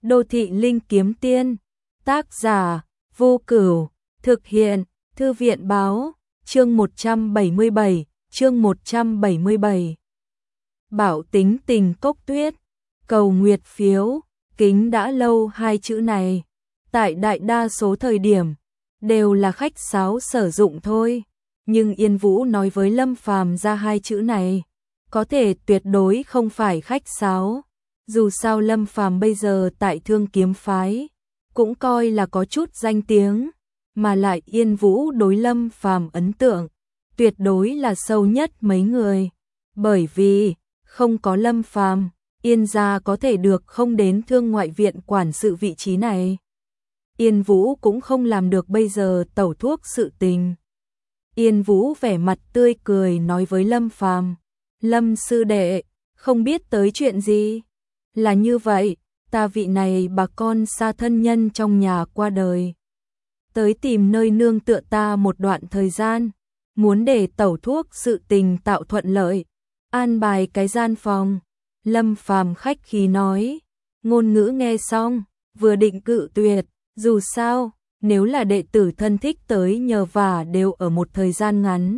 Đô thị linh kiếm tiên. Tác giả: Vô Cửu. Thực hiện: Thư viện báo. Chương 177. Bảo tính tình Cốc Tuyết. Cầu nguyệt phiếu. Kính đã lâu hai chữ này, tại đại đa số thời điểm đều là khách sáo sử dụng thôi, nhưng Yên Vũ nói với Lâm Phàm ra hai chữ này, có thể tuyệt đối không phải khách sáo. Dù sao Lâm Phàm bây giờ tại Thương Kiếm phái cũng coi là có chút danh tiếng, mà lại Yên Vũ đối Lâm Phàm ấn tượng tuyệt đối là sâu nhất mấy người, bởi vì không có Lâm Phàm, Yên gia có thể được không đến Thương ngoại viện quản sự vị trí này. Yên Vũ cũng không làm được bây giờ tẩu thuốc sự tình. Yên Vũ vẻ mặt tươi cười nói với Lâm Phàm, Lâm sư đệ, không biết tới chuyện gì? Là như vậy, ta vị này bà con xa thân nhân trong nhà qua đời, tới tìm nơi nương tựa ta một đoạn thời gian, muốn để tẩu thuốc sự tình tạo thuận lợi, an bài cái gian phòng. Lâm Phàm khách khí nói, ngôn ngữ nghe xong, vừa định cự tuyệt, dù sao, nếu là đệ tử thân thích tới nhờ vả đều ở một thời gian ngắn.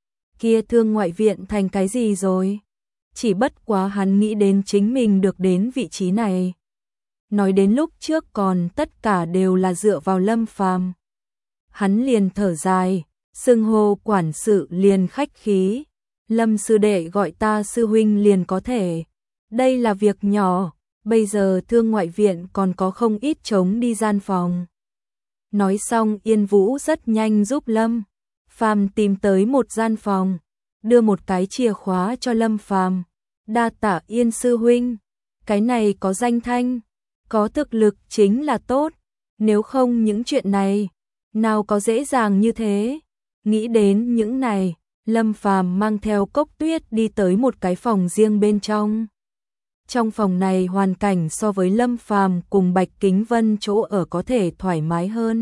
Kia Thương ngoại viện thành cái gì rồi? Chỉ bất quá hắn nghĩ đến chính mình được đến vị trí này. Nói đến lúc trước còn tất cả đều là dựa vào Lâm Phàm. Hắn liền thở dài, xưng hô quản sự liền khách khí. Lâm sư đệ gọi ta sư huynh liền có thể. Đây là việc nhỏ, bây giờ Thương ngoại viện còn có không ít trống đi gian phòng. Nói xong Yên Vũ rất nhanh giúp Lâm Phàm tìm tới một gian phòng, đưa một cái chìa khóa cho Lâm Phàm. Đa tạ Yên sư huynh, cái này có danh thanh, có thực lực chính là tốt, nếu không những chuyện này nào có dễ dàng như thế. Nghĩ đến những này, Lâm Phàm mang theo Cốc Tuyết đi tới một cái phòng riêng bên trong. Trong phòng này hoàn cảnh so với Lâm Phàm cùng Bạch Kính Vân chỗ ở có thể thoải mái hơn.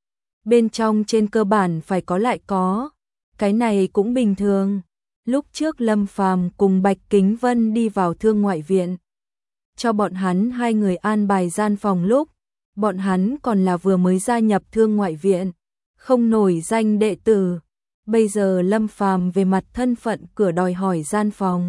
Bên trong trên cơ bản phải có lại có, cái này cũng bình thường. Lúc trước Lâm Phàm cùng Bạch Kính Vân đi vào Thương ngoại viện, cho bọn hắn hai người an bài gian phòng lúc, bọn hắn còn là vừa mới gia nhập Thương ngoại viện, không nổi danh đệ tử. Bây giờ Lâm Phàm về mặt thân phận cửa đòi hỏi gian phòng,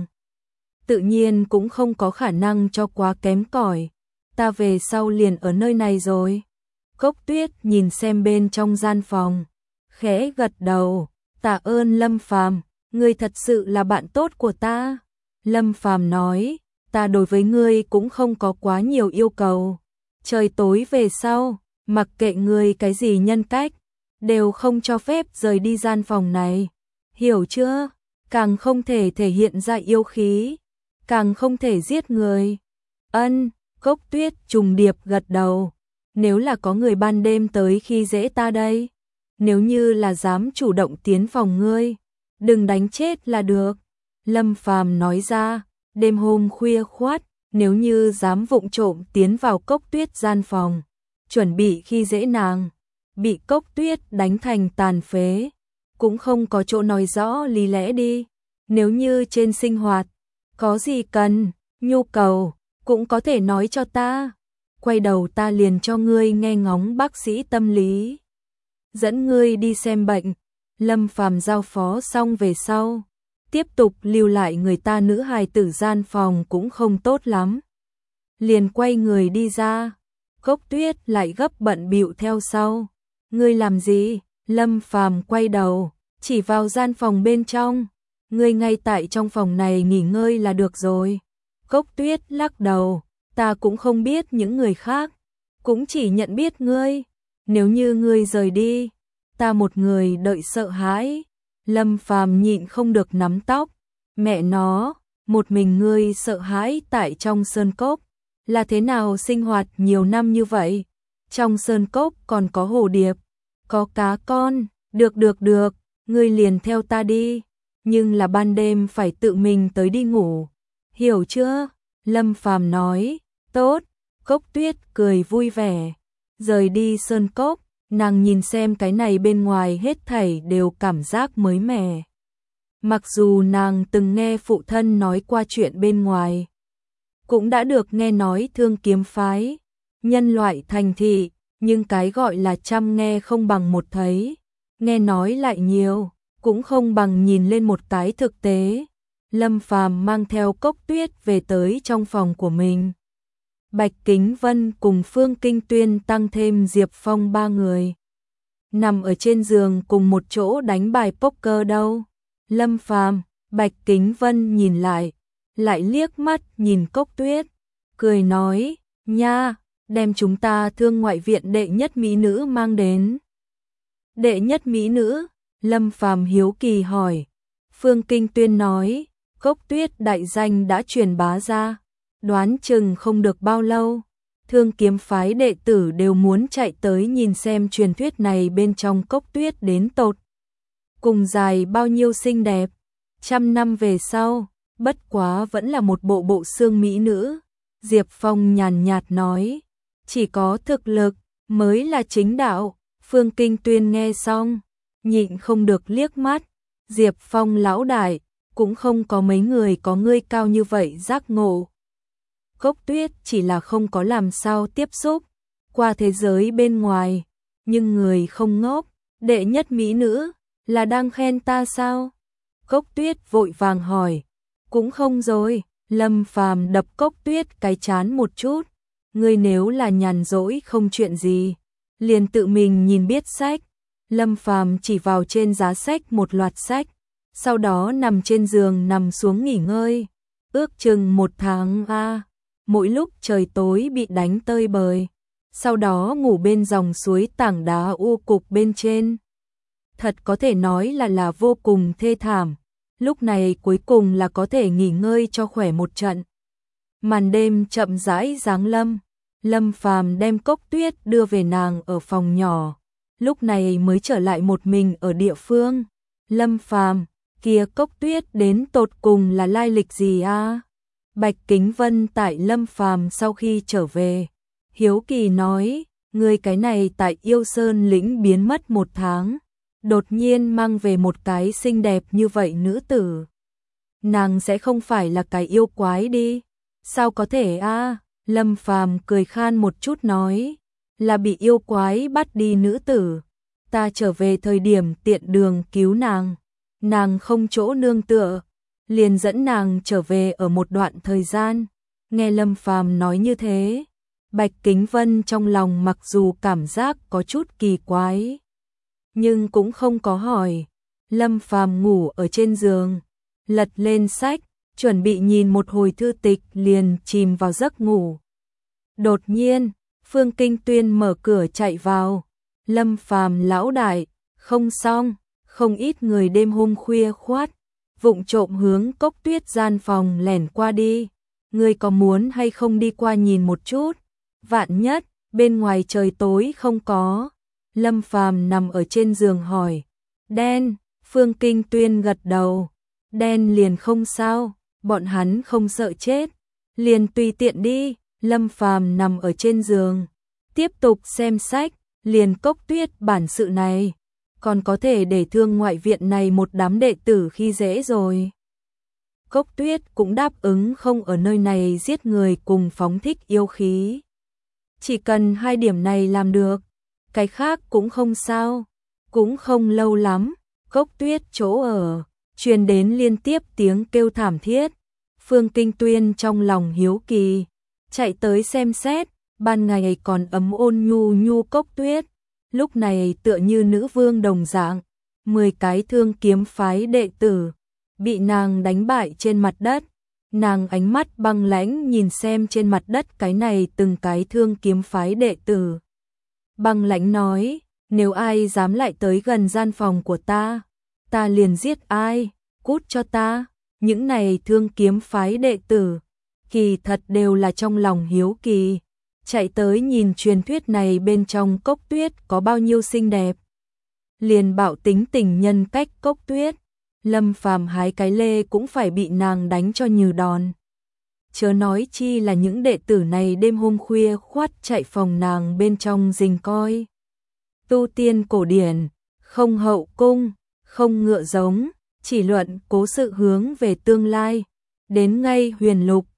tự nhiên cũng không có khả năng cho quá kém cỏi. Ta về sau liền ở nơi này rồi. Cốc Tuyết nhìn xem bên trong gian phòng, khẽ gật đầu, tạ ơn Lâm Phàm, ngươi thật sự là bạn tốt của ta. Lâm Phàm nói, ta đối với ngươi cũng không có quá nhiều yêu cầu. Trời tối về sau, mặc kệ ngươi cái gì nhân cách, đều không cho phép rời đi gian phòng này. Hiểu chưa? Càng không thể thể hiện ra yêu khí, càng không thể giết người. Ân, Cốc Tuyết trùng điệp gật đầu. Nếu là có người ban đêm tới khi dễ ta đây, nếu như là dám chủ động tiến phòng ngươi, đừng đánh chết là được. Lâm Phàm nói ra, đêm hôm khuya khoắt, nếu như dám vụng trộm tiến vào Cốc Tuyết gian phòng, chuẩn bị khi dễ nàng, bị Cốc Tuyết đánh thành tàn phế, cũng không có chỗ nói rõ lý lẽ đi. Nếu như trên sinh hoạt có gì cần, nhu cầu, cũng có thể nói cho ta. Quay đầu ta liền cho ngươi nghe ngóng bác sĩ tâm lý, dẫn ngươi đi xem bệnh. Lâm Phàm giao phó xong về sau, tiếp tục lưu lại người ta nữ hài tử gian phòng cũng không tốt lắm, liền quay người đi ra. Cốc Tuyết lại gấp bận bịu theo sau. Ngươi làm gì? Lâm Phàm quay đầu, chỉ vào gian phòng bên trong. Ngươi ngay tại trong phòng này nghỉ ngơi là được rồi. Cốc Tuyết lắc đầu, ta cũng không biết những người khác, cũng chỉ nhận biết ngươi. Nếu như ngươi rời đi, ta một người đợi sợ hãi. Lâm Phàm nhịn không được nắm tóc. Mẹ nó, một mình ngươi sợ hãi tại trong sơn cốc, là thế nào sinh hoạt nhiều năm như vậy? Trong sơn cốc còn có hồ điệp, có cá con, được, ngươi liền theo ta đi, nhưng là ban đêm phải tự mình tới đi ngủ, hiểu chưa? Lâm Phàm nói, tốt. Cốc Tuyết cười vui vẻ, rời đi sơn cốc, nàng nhìn xem cái này bên ngoài hết thảy đều cảm giác mới mẻ. Mặc dù nàng từng nghe phụ thân nói qua chuyện bên ngoài, cũng đã được nghe nói Thương Kiếm phái nhân loại thành thị, nhưng cái gọi là trăm nghe không bằng một thấy, nghe nói lại nhiều, cũng không bằng nhìn lên một cái thực tế. Lâm Phàm mang theo Cốc Tuyết về tới trong phòng của mình. Bạch Kính Vân cùng Phương Kinh Tuyên tăng thêm Diệp Phong 3 người. Nằm ở trên giường cùng một chỗ đánh bài poker đâu. Lâm Phàm, Bạch Kính Vân nhìn lại liếc mắt nhìn Cốc Tuyết, cười nói, nha, đem chúng ta Thương Ngoại viện đệ nhất mỹ nữ mang đến. Đệ nhất mỹ nữ? Lâm Phàm hiếu kỳ hỏi. Phương Kinh Tuyên nói, Cốc Tuyết đại danh đã truyền bá ra, đoán chừng không được bao lâu, Thương kiếm phái đệ tử đều muốn chạy tới nhìn xem truyền thuyết này bên trong Cốc Tuyết đến tột cùng dài bao nhiêu xinh đẹp. 100 năm về sau, bất quá vẫn là một bộ xương mỹ nữ. Diệp Phong nhàn nhạt nói, chỉ có thực lực mới là chính đạo. Phương Kinh Tuyên nghe xong, nhịn không được liếc mắt. Diệp Phong lão đại, cũng không có mấy người có ngươi cao như vậy giác ngộ. Cốc Tuyết chỉ là không có làm sao tiếp xúc qua thế giới bên ngoài, nhưng người không ngốc, đệ nhất mỹ nữ là đang khen ta sao? Cốc Tuyết vội vàng hỏi. Cũng không rồi. Lâm Phàm đập Cốc Tuyết cái chán một chút. Ngươi nếu là nhàn rỗi không chuyện gì, liền tự mình nhìn biết sách. Lâm Phàm chỉ vào trên giá sách một loạt sách, sau đó nằm trên giường nằm xuống nghỉ ngơi. Ước chừng 1 tháng mỗi lúc trời tối bị đánh tơi bời, sau đó ngủ bên dòng suối tảng đá u cục bên trên. Thật có thể nói là vô cùng thê thảm. Lúc này cuối cùng là có thể nghỉ ngơi cho khỏe một trận. Màn đêm chậm rãi giáng lâm. Lâm Phàm đem Cốc Tuyết đưa về nàng ở phòng nhỏ, lúc này mới trở lại một mình ở địa phương. Lâm Phàm, kia Cốc Tuyết đến tột cùng là lai lịch gì a? Bạch Kính Vân tại Lâm Phàm sau khi trở về, hiếu kỳ nói, người cái này tại Yêu Sơn lĩnh biến mất 1 tháng, đột nhiên mang về một cái xinh đẹp như vậy nữ tử. Nàng sẽ không phải là cái yêu quái đi? Sao có thể a? Lâm Phàm cười khan một chút nói, là bị yêu quái bắt đi nữ tử. Ta trở về thời điểm tiện đường cứu nàng không chỗ nương tựa, liền dẫn nàng trở về ở một đoạn thời gian. Nghe Lâm Phàm nói như thế, Bạch Kính Vân trong lòng mặc dù cảm giác có chút kỳ quái, nhưng cũng không có hỏi. Lâm Phàm ngủ ở trên giường, lật lên sách, chuẩn bị nhìn một hồi thư tịch liền chìm vào giấc ngủ. Đột nhiên, Phương Kinh Tuyên mở cửa chạy vào. Lâm Phàm lão đại, không xong, không ít người đêm hôm khuya khoắt, vụng trộm hướng Cốc Tuyết gian phòng lẻn qua đi. Ngươi có muốn hay không đi qua nhìn một chút? Vạn nhất, bên ngoài trời tối không có. Lâm Phàm nằm ở trên giường hỏi. Đen, Phương Kinh Tuyên gật đầu. Đen liền không sao, bọn hắn không sợ chết, liền tùy tiện đi. Lâm Phàm nằm ở trên giường, tiếp tục xem sách, liền Cốc Tuyết bản sự này, còn có thể để Thương Ngoại viện này một đám đệ tử khi dễ rồi. Cốc Tuyết cũng đáp ứng không ở nơi này giết người cùng phóng thích yêu khí. Chỉ cần 2 điểm này làm được, cái khác cũng không sao. Cũng không lâu lắm, Cốc Tuyết chỗ ở truyền đến liên tiếp tiếng kêu thảm thiết. Phương Kinh Tuyên trong lòng hiếu kỳ, chạy tới xem xét. Ban ngày còn ấm ôn nhu nhu Cốc Tuyết, lúc này tựa như nữ vương đồng dạng. 10 cái Thương kiếm phái đệ tử bị nàng đánh bại trên mặt đất. Nàng ánh mắt băng lãnh nhìn xem trên mặt đất cái này từng cái Thương kiếm phái đệ tử. Băng lãnh nói, nếu ai dám lại tới gần gian phòng của ta liền giết ai, cút cho ta. Những này Thương kiếm phái đệ tử kỳ thật đều là trong lòng hiếu kỳ, chạy tới nhìn truyền thuyết này bên trong Cốc Tuyết có bao nhiêu xinh đẹp. Liền bạo tính tình nhân cách Cốc Tuyết, Lâm Phàm hái cái lê cũng phải bị nàng đánh cho như đòn. Chớ nói chi là những đệ tử này đêm hôm khuya khoắt chạy phòng nàng bên trong rình coi. Tu tiên cổ điển, không hậu cung, không ngựa giống, chỉ luận cố sự hướng về tương lai. Đến ngay huyền lục,